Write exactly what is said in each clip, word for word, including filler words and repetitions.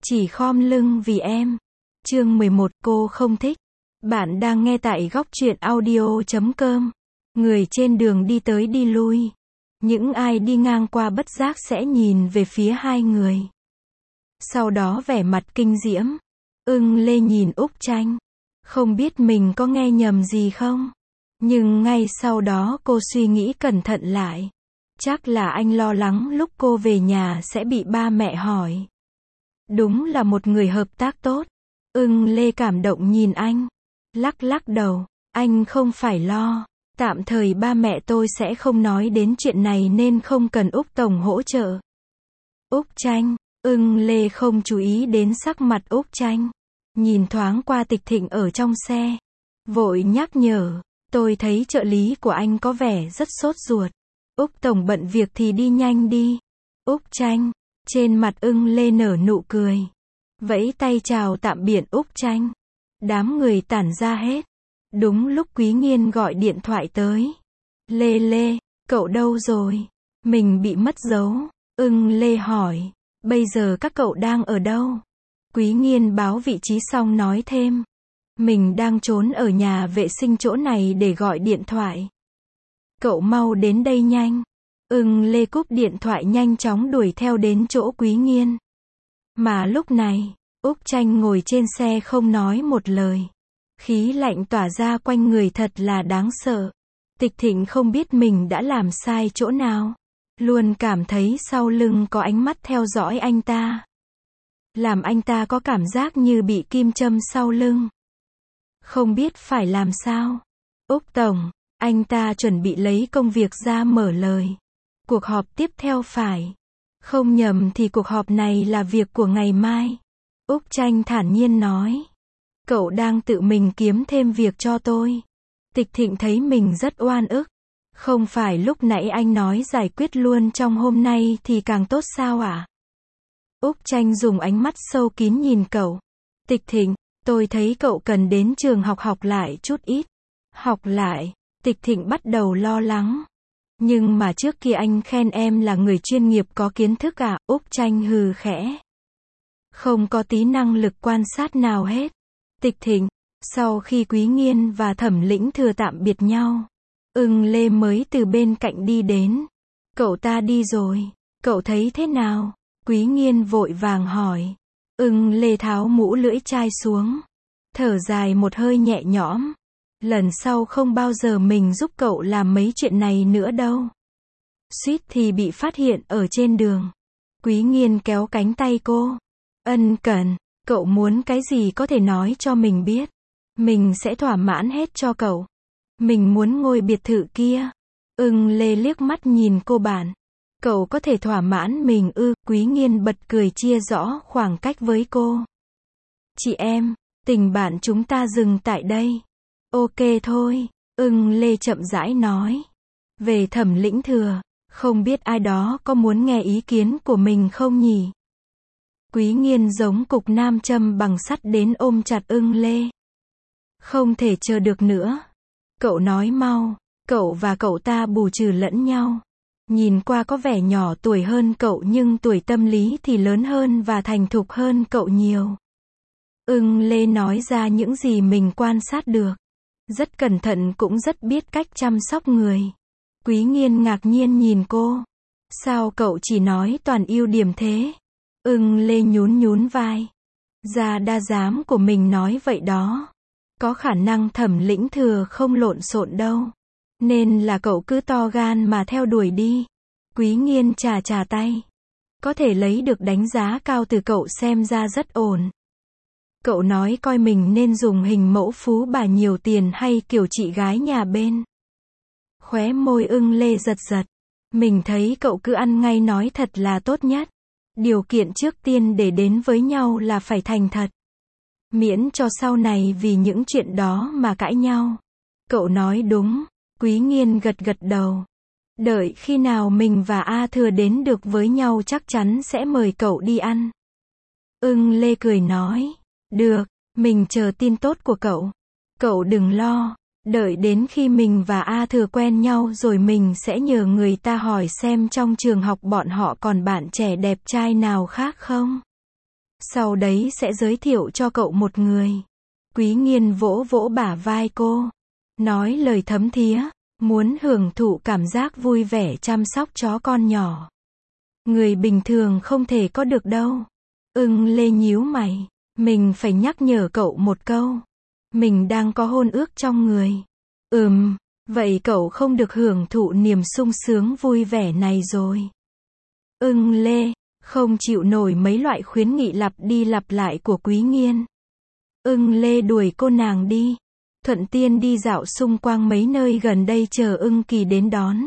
Chỉ khom lưng vì em. Chương mười một, cô không thích. Bạn đang nghe tại góc truyện audio chấm com. Người trên đường đi tới đi lui. Những ai đi ngang qua bất giác sẽ nhìn về phía hai người. Sau đó vẻ mặt kinh diễm. Ưng Lê nhìn Úc Tranh. Không biết mình có nghe nhầm gì không? Nhưng ngay sau đó cô suy nghĩ cẩn thận lại. Chắc là anh lo lắng lúc cô về nhà sẽ bị ba mẹ hỏi. Đúng là một người hợp tác tốt. Ưng Lê cảm động nhìn anh. Lắc lắc đầu. Anh không phải lo. Tạm thời ba mẹ tôi sẽ không nói đến chuyện này nên không cần Úc Tổng hỗ trợ. Úc Tranh. Ưng Lê không chú ý đến sắc mặt Úc Tranh. Nhìn thoáng qua Tịch Thịnh ở trong xe. Vội nhắc nhở. Tôi thấy trợ lý của anh có vẻ rất sốt ruột. Úc Tổng bận việc thì đi nhanh đi. Úc Tranh. Trên mặt Ưng Lê nở nụ cười. Vẫy tay chào tạm biệt Úc Tranh. Đám người tản ra hết. Đúng lúc Quý Nghiên gọi điện thoại tới. Lê Lê, cậu đâu rồi? Mình bị mất dấu. Ưng Lê hỏi. Bây giờ các cậu đang ở đâu? Quý Nghiên báo vị trí xong nói thêm. Mình đang trốn ở nhà vệ sinh chỗ này để gọi điện thoại. Cậu mau đến đây nhanh. Ưng Lê cúp điện thoại nhanh chóng đuổi theo đến chỗ Quý Nghiên. Mà lúc này, Úc Tranh ngồi trên xe không nói một lời. Khí lạnh tỏa ra quanh người thật là đáng sợ. Tịch Thịnh không biết mình đã làm sai chỗ nào. Luôn cảm thấy sau lưng có ánh mắt theo dõi anh ta. Làm anh ta có cảm giác như bị kim châm sau lưng. Không biết phải làm sao. Úc Tổng, anh ta chuẩn bị lấy công việc ra mở lời. Cuộc họp tiếp theo phải. Không nhầm thì cuộc họp này là việc của ngày mai. Úc Tranh thản nhiên nói. Cậu đang tự mình kiếm thêm việc cho tôi. Tịch Thịnh thấy mình rất oan ức. Không phải lúc nãy anh nói giải quyết luôn trong hôm nay thì càng tốt sao ạ? À? Úc Tranh dùng ánh mắt sâu kín nhìn cậu. Tịch Thịnh, tôi thấy cậu cần đến trường học học lại chút ít. Học lại, Tịch Thịnh bắt đầu lo lắng. Nhưng mà trước kia anh khen em là người chuyên nghiệp có kiến thức à? Úc Tranh hừ khẽ. Không có tí năng lực quan sát nào hết. Tịch Thịnh, sau khi Quý Nghiên và Thẩm Lĩnh Thừa tạm biệt nhau, Ưng Lê mới từ bên cạnh đi đến. Cậu ta đi rồi, cậu thấy thế nào? Quý Nghiên vội vàng hỏi. Ưng Lê tháo mũ lưỡi chai xuống. Thở dài một hơi nhẹ nhõm. Lần sau không bao giờ mình giúp cậu làm mấy chuyện này nữa đâu. Suýt thì bị phát hiện ở trên đường. Quý Nghiên kéo cánh tay cô. Ân cần, cậu muốn cái gì có thể nói cho mình biết. Mình sẽ thỏa mãn hết cho cậu. Mình muốn ngôi biệt thự kia. Ưng Lê liếc mắt nhìn cô bạn. Cậu có thể thỏa mãn mình ư? Quý Nghiên bật cười chia rõ khoảng cách với cô. Chị em, tình bạn chúng ta dừng tại đây. Ok thôi, Ưng Lê chậm rãi nói. Về Thẩm Lĩnh Thừa, không biết ai đó có muốn nghe ý kiến của mình không nhỉ? Quý Nghiên giống cục nam châm bằng sắt đến ôm chặt Ưng Lê. Không thể chờ được nữa. Cậu nói mau, cậu và cậu ta bù trừ lẫn nhau. Nhìn qua có vẻ nhỏ tuổi hơn cậu nhưng tuổi tâm lý thì lớn hơn và thành thục hơn cậu nhiều. Ưng Lê nói ra những gì mình quan sát được. Rất cẩn thận cũng rất biết cách chăm sóc người. Quý Nghiên ngạc nhiên nhìn cô. Sao cậu chỉ nói toàn ưu điểm thế? Ưng Lê nhún nhún vai. Ra đa dám của mình nói vậy đó. Có khả năng Thẩm Lĩnh Thừa không lộn xộn đâu. Nên là cậu cứ to gan mà theo đuổi đi. Quý Nghiên chà chà tay. Có thể lấy được đánh giá cao từ cậu xem ra rất ổn. Cậu nói coi mình nên dùng hình mẫu phú bà nhiều tiền hay kiểu chị gái nhà bên. Khóe môi Ưng Lê giật giật. Mình thấy cậu cứ ăn ngay nói thật là tốt nhất. Điều kiện trước tiên để đến với nhau là phải thành thật. Miễn cho sau này vì những chuyện đó mà cãi nhau. Cậu nói đúng. Quý Nghiên gật gật đầu. Đợi khi nào mình và A Thừa đến được với nhau chắc chắn sẽ mời cậu đi ăn. Ưng Lê cười nói. Được, mình chờ tin tốt của cậu. Cậu đừng lo. Đợi đến khi mình và A Thừa quen nhau rồi mình sẽ nhờ người ta hỏi xem trong trường học bọn họ còn bạn trẻ đẹp trai nào khác không. Sau đấy sẽ giới thiệu cho cậu một người. Quý Nghiên vỗ vỗ bả vai cô, nói lời thấm thía, muốn hưởng thụ cảm giác vui vẻ chăm sóc chó con nhỏ. Người bình thường không thể có được đâu. Ưng Lê nhíu mày, mình phải nhắc nhở cậu một câu. Mình đang có hôn ước trong người. Ừm, vậy cậu không được hưởng thụ niềm sung sướng vui vẻ này rồi. Ưng Lê không chịu nổi mấy loại khuyến nghị lặp đi lặp lại của Quý Nghiên. Ưng Lê đuổi cô nàng đi, thuận tiện đi dạo xung quanh mấy nơi gần đây chờ Ưng Kỳ đến đón.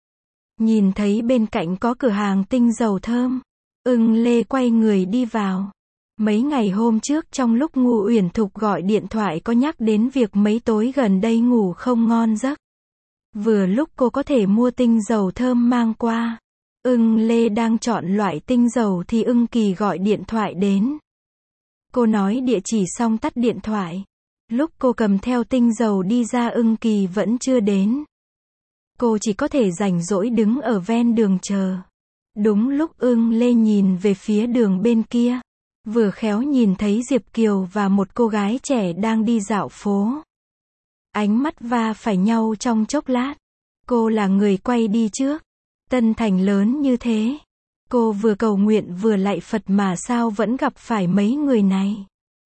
Nhìn thấy bên cạnh có cửa hàng tinh dầu thơm, Ưng Lê quay người đi vào. Mấy ngày hôm trước trong lúc Ngô Uyển Thục gọi điện thoại có nhắc đến việc mấy tối gần đây ngủ không ngon giấc. Vừa lúc cô có thể mua tinh dầu thơm mang qua. Ưng Lê đang chọn loại tinh dầu thì Ưng Kỳ gọi điện thoại đến. Cô nói địa chỉ xong tắt điện thoại. Lúc cô cầm theo tinh dầu đi ra Ưng Kỳ vẫn chưa đến. Cô chỉ có thể rảnh rỗi đứng ở ven đường chờ. Đúng lúc Ưng Lê nhìn về phía đường bên kia, vừa khéo nhìn thấy Diệp Kiều và một cô gái trẻ đang đi dạo phố. Ánh mắt va phải nhau trong chốc lát. Cô là người quay đi trước. Tân Thành lớn như thế. Cô vừa cầu nguyện vừa lạy Phật mà sao vẫn gặp phải mấy người này.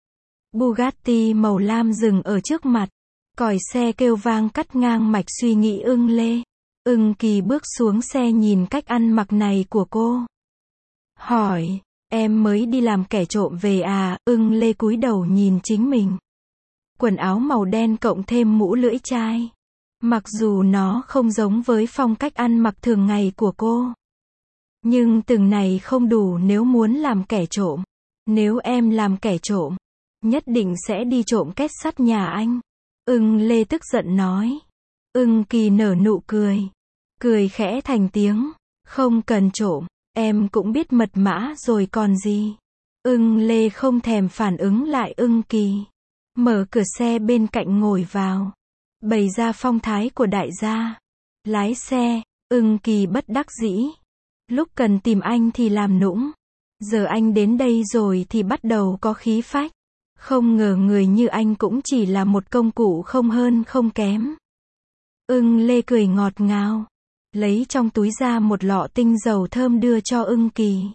Bugatti màu lam dừng ở trước mặt. Còi xe kêu vang cắt ngang mạch suy nghĩ Ưng Lê. Ưng Kỳ bước xuống xe nhìn cách ăn mặc này của cô. Hỏi, em mới đi làm kẻ trộm về à? Ưng Lê cúi đầu nhìn chính mình. Quần áo màu đen cộng thêm mũ lưỡi chai. Mặc dù nó không giống với phong cách ăn mặc thường ngày của cô. Nhưng từng này không đủ nếu muốn làm kẻ trộm. Nếu em làm kẻ trộm, nhất định sẽ đi trộm két sắt nhà anh. Ưng Lê tức giận nói. Ưng Kỳ nở nụ cười. Cười khẽ thành tiếng. Không cần trộm, em cũng biết mật mã rồi còn gì. Ưng Lê không thèm phản ứng lại Ưng Kỳ. Mở cửa xe bên cạnh ngồi vào. Bày ra phong thái của đại gia. Lái xe, Ưng Kỳ bất đắc dĩ. Lúc cần tìm anh thì làm nũng. Giờ anh đến đây rồi thì bắt đầu có khí phách. Không ngờ người như anh cũng chỉ là một công cụ không hơn không kém. Ưng Lê cười ngọt ngào. Lấy trong túi ra một lọ tinh dầu thơm đưa cho Ưng Kỳ.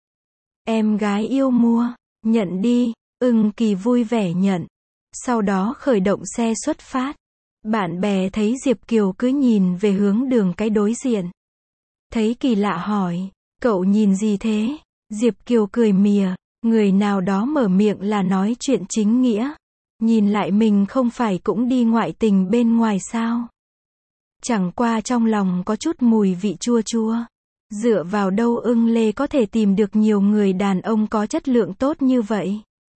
Em gái yêu mua, nhận đi. Ưng Kỳ vui vẻ nhận. Sau đó khởi động xe xuất phát. Bạn bè thấy Diệp Kiều cứ nhìn về hướng đường cái đối diện. Thấy kỳ lạ hỏi, cậu nhìn gì thế? Diệp Kiều cười mỉa, người nào đó mở miệng là nói chuyện chính nghĩa. Nhìn lại mình không phải cũng đi ngoại tình bên ngoài sao? Chẳng qua trong lòng có chút mùi vị chua chua. Dựa vào đâu Ưng Lê có thể tìm được nhiều người đàn ông có chất lượng tốt như vậy?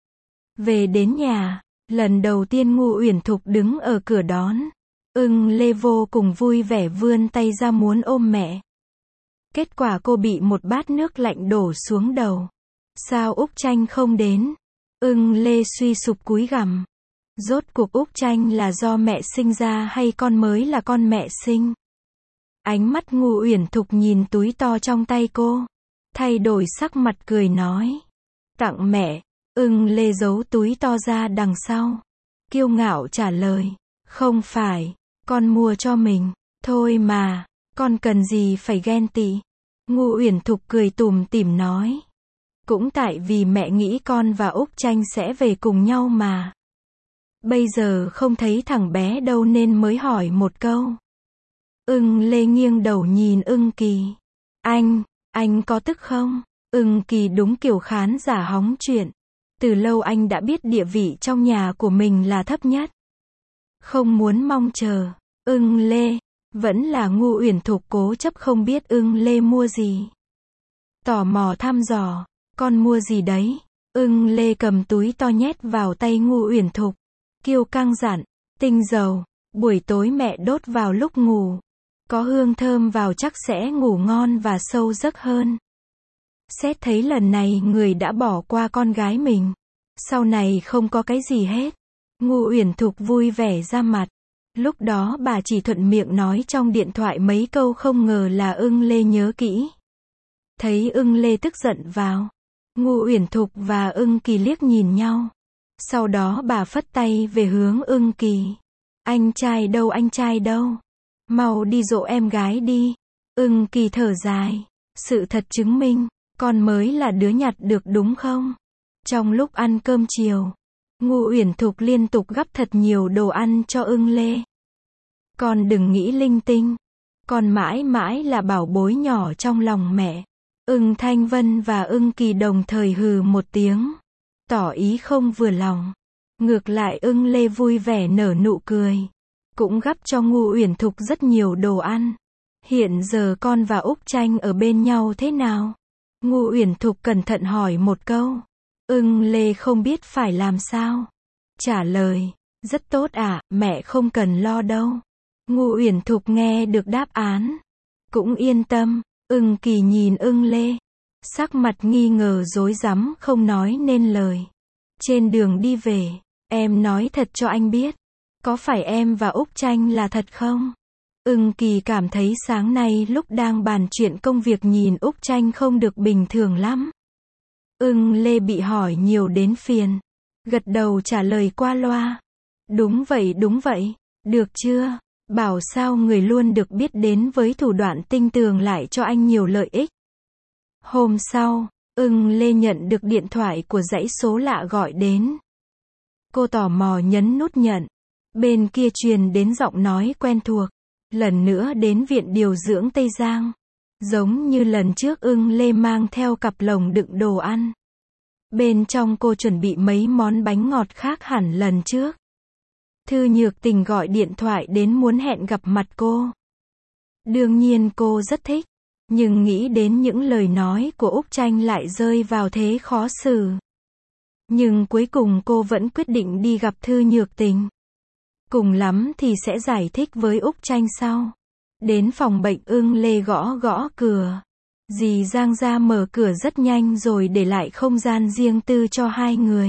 Về đến nhà, lần đầu tiên Ngô Uyển Thục đứng ở cửa đón. Ưng Lê vô cùng vui vẻ vươn tay ra muốn ôm mẹ. Kết quả cô bị một bát nước lạnh đổ xuống đầu. Sao Úc Tranh không đến? Ưng Lê suy sụp cúi gằm. Rốt cuộc Úc Tranh là do mẹ sinh ra hay con mới là con mẹ sinh? Ánh mắt Ngô Uyển Thục nhìn túi to trong tay cô. Thay đổi sắc mặt cười nói. Tặng mẹ. Ưng Lê giấu túi to ra đằng sau. Kiêu ngạo trả lời. Không phải, con mua cho mình. Thôi mà, con cần gì phải ghen tị. Ngô Uyển Thục cười tủm tỉm nói. Cũng tại vì mẹ nghĩ con và Úc Tranh sẽ về cùng nhau mà. Bây giờ không thấy thằng bé đâu nên mới hỏi một câu. Ưng Lê nghiêng đầu nhìn Ưng Kỳ. Anh, anh có tức không? Ưng Kỳ đúng kiểu khán giả hóng chuyện. Từ lâu anh đã biết địa vị trong nhà của mình là thấp nhất. Không muốn mong chờ. Ưng Lê, vẫn là Ngô Uyển Thục cố chấp không biết Ưng Lê mua gì. Tò mò thăm dò, con mua gì đấy? Ưng Lê cầm túi to nhét vào tay Ngô Uyển Thục. Kiêu căng dặn, tinh dầu, buổi tối mẹ đốt vào lúc ngủ. Có hương thơm vào chắc sẽ ngủ ngon và sâu giấc hơn. Xét thấy lần này người đã bỏ qua con gái mình. Sau này không có cái gì hết. Ngô Uyển Thục vui vẻ ra mặt. Lúc đó bà chỉ thuận miệng nói trong điện thoại mấy câu không ngờ là Ưng Lê nhớ kỹ. Thấy Ưng Lê tức giận vào. Ngô Uyển Thục và Ưng Kỳ liếc nhìn nhau. Sau đó bà phất tay về hướng Ưng Kỳ. Anh trai đâu, anh trai đâu? Mau đi dỗ em gái đi. Ưng Kỳ thở dài. Sự thật chứng minh, con mới là đứa nhặt được đúng không? Trong lúc ăn cơm chiều, Ngô Uyển Thục liên tục gắp thật nhiều đồ ăn cho Ưng Lê. Con đừng nghĩ linh tinh. Con mãi mãi là bảo bối nhỏ trong lòng mẹ. Ưng Thanh Vân và Ưng Kỳ đồng thời hừ một tiếng, tỏ ý không vừa lòng. Ngược lại Ưng Lê vui vẻ nở nụ cười, cũng gắp cho Ngô Uyển Thục rất nhiều đồ ăn. Hiện giờ con và Úc Tranh ở bên nhau thế nào? Ngô Uyển Thục cẩn thận hỏi một câu. Ưng Lê không biết phải làm sao. Trả lời, rất tốt ạ, mẹ không cần lo đâu. Ngô Uyển Thục nghe được đáp án, cũng yên tâm. Ưng Kỳ nhìn Ưng Lê, sắc mặt nghi ngờ rối rắm không nói nên lời. Trên đường đi về, em nói thật cho anh biết, có phải em và Úc Tranh là thật không? Ưng Kỳ cảm thấy sáng nay lúc đang bàn chuyện công việc nhìn Úc Tranh không được bình thường lắm. Ưng Lê bị hỏi nhiều đến phiền, gật đầu trả lời qua loa. Đúng vậy, đúng vậy, được chưa? Bảo sao người luôn được biết đến với thủ đoạn tinh tường lại cho anh nhiều lợi ích. Hôm sau, Ưng Lê nhận được điện thoại của dãy số lạ gọi đến. Cô tò mò nhấn nút nhận. Bên kia truyền đến giọng nói quen thuộc. Lần nữa đến viện điều dưỡng Tây Giang. Giống như lần trước Ưng Lê mang theo cặp lồng đựng đồ ăn. Bên trong cô chuẩn bị mấy món bánh ngọt khác hẳn lần trước. Thư Nhược Tình gọi điện thoại đến muốn hẹn gặp mặt cô. Đương nhiên cô rất thích, nhưng nghĩ đến những lời nói của Úc Tranh lại rơi vào thế khó xử. Nhưng cuối cùng cô vẫn quyết định đi gặp Thư Nhược Tình. Cùng lắm thì sẽ giải thích với Úc Tranh sau. Đến phòng bệnh Ưng Lê gõ gõ cửa. Dì Giang ra mở cửa rất nhanh rồi để lại không gian riêng tư cho hai người.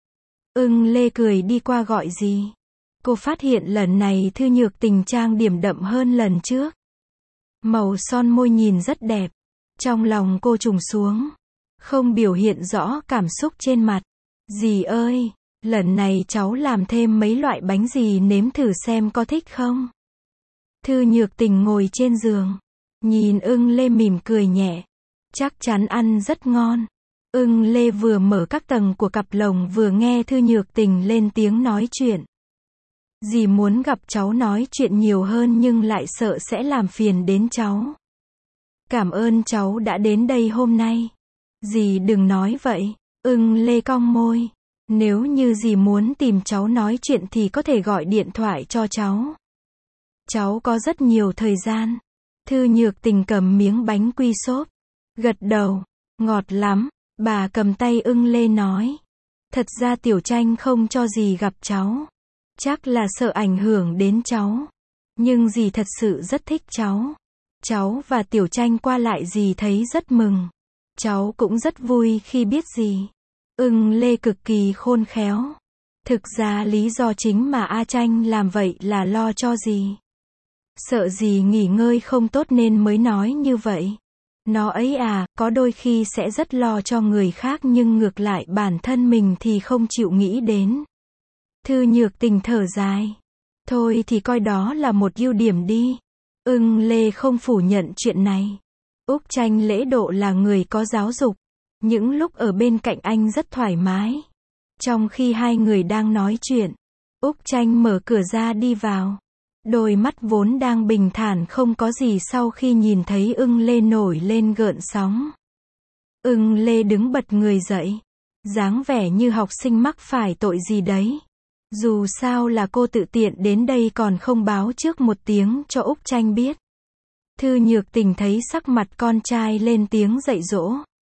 Ưng Lê cười đi qua gọi dì. Cô phát hiện lần này Thư Nhược Tình trang điểm đậm hơn lần trước. Màu son môi nhìn rất đẹp. Trong lòng cô trùng xuống. Không biểu hiện rõ cảm xúc trên mặt. Dì ơi, lần này cháu làm thêm mấy loại bánh gì nếm thử xem có thích không? Thư Nhược Tình ngồi trên giường. Nhìn Ưng Lê mỉm cười nhẹ. Chắc chắn ăn rất ngon. Ưng Lê vừa mở các tầng của cặp lồng vừa nghe Thư Nhược Tình lên tiếng nói chuyện. Dì muốn gặp cháu nói chuyện nhiều hơn nhưng lại sợ sẽ làm phiền đến cháu. Cảm ơn cháu đã đến đây hôm nay. Dì đừng nói vậy. Ưng Lê cong môi. Nếu như dì muốn tìm cháu nói chuyện thì có thể gọi điện thoại cho cháu. Cháu có rất nhiều thời gian. Thư Nhược Tình cầm miếng bánh quy xốp. Gật đầu. Ngọt lắm. Bà cầm tay Ưng Lê nói. Thật ra Tiểu Tranh không cho dì gặp cháu. Chắc là sợ ảnh hưởng đến cháu. Nhưng dì thật sự rất thích cháu. Cháu và Tiểu Tranh qua lại dì thấy rất mừng. Cháu cũng rất vui khi biết dì. Ưng Lê cực kỳ khôn khéo. Thực ra lý do chính mà A Tranh làm vậy là lo cho dì. Sợ dì nghỉ ngơi không tốt nên mới nói như vậy. Nó ấy à, có đôi khi sẽ rất lo cho người khác nhưng ngược lại bản thân mình thì không chịu nghĩ đến. Thư Nhược Tình thở dài. Thôi thì coi đó là một ưu điểm đi. Ưng Lê không phủ nhận chuyện này. Úc Tranh lễ độ là người có giáo dục. Những lúc ở bên cạnh anh rất thoải mái. Trong khi hai người đang nói chuyện, Úc Tranh mở cửa ra đi vào. Đôi mắt vốn đang bình thản không có gì sau khi nhìn thấy Ưng Lê nổi lên gợn sóng. Ưng Lê đứng bật người dậy. Dáng vẻ như học sinh mắc phải tội gì đấy. Dù sao là cô tự tiện đến đây còn không báo trước một tiếng cho Úc Tranh biết. Thư Nhược Tình thấy sắc mặt con trai lên tiếng dạy dỗ.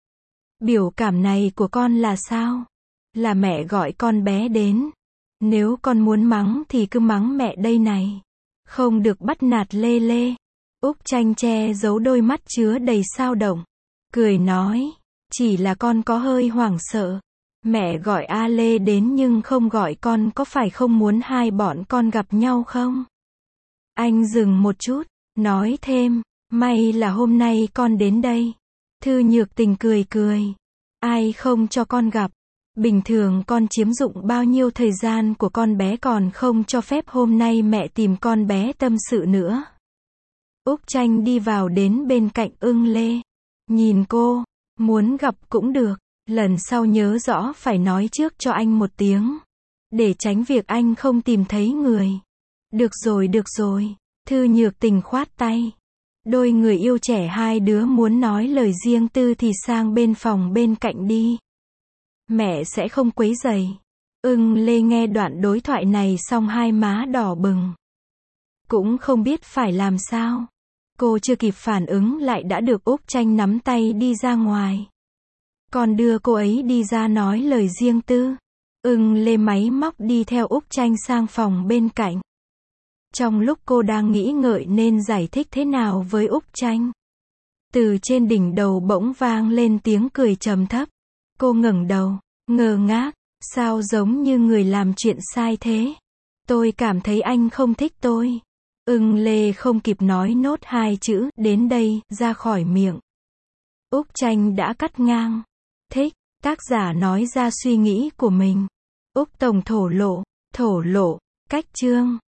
Biểu cảm này của con là sao? Là mẹ gọi con bé đến. Nếu con muốn mắng thì cứ mắng mẹ đây này. Không được bắt nạt Lê Lê. Úc Tranh che giấu đôi mắt chứa đầy sao động. Cười nói. Chỉ là con có hơi hoảng sợ. Mẹ gọi A Lê đến nhưng không gọi con có phải không muốn hai bọn con gặp nhau không? Anh dừng một chút. Nói thêm. May là hôm nay con đến đây. Thư Nhược Tình cười cười. Ai không cho con gặp? Bình thường con chiếm dụng bao nhiêu thời gian của con bé còn không cho phép hôm nay mẹ tìm con bé tâm sự nữa. Úc Tranh đi vào đến bên cạnh Ưng Lê. Nhìn cô, muốn gặp cũng được, lần sau nhớ rõ phải nói trước cho anh một tiếng. Để tránh việc anh không tìm thấy người. Được rồi được rồi, Thư Nhược Tình khoát tay. Đôi người yêu trẻ hai đứa muốn nói lời riêng tư thì sang bên phòng bên cạnh đi. Mẹ sẽ không quấy rầy. Ưng Lê nghe đoạn đối thoại này xong hai má đỏ bừng. Cũng không biết phải làm sao. Cô chưa kịp phản ứng lại đã được Úc Tranh nắm tay đi ra ngoài. Còn đưa cô ấy đi ra nói lời riêng tư. Ưng Lê máy móc đi theo Úc Tranh sang phòng bên cạnh. Trong lúc cô đang nghĩ ngợi nên giải thích thế nào với Úc Tranh, từ trên đỉnh đầu bỗng vang lên tiếng cười trầm thấp. Cô ngẩng đầu, ngơ ngác, sao giống như người làm chuyện sai thế? Tôi cảm thấy anh không thích tôi. Ưng Lê không kịp nói nốt hai chữ đến đây ra khỏi miệng. Úc Tranh đã cắt ngang. Thích, tác giả nói ra suy nghĩ của mình. Úc Tổng thổ lộ, thổ lộ, cách chương.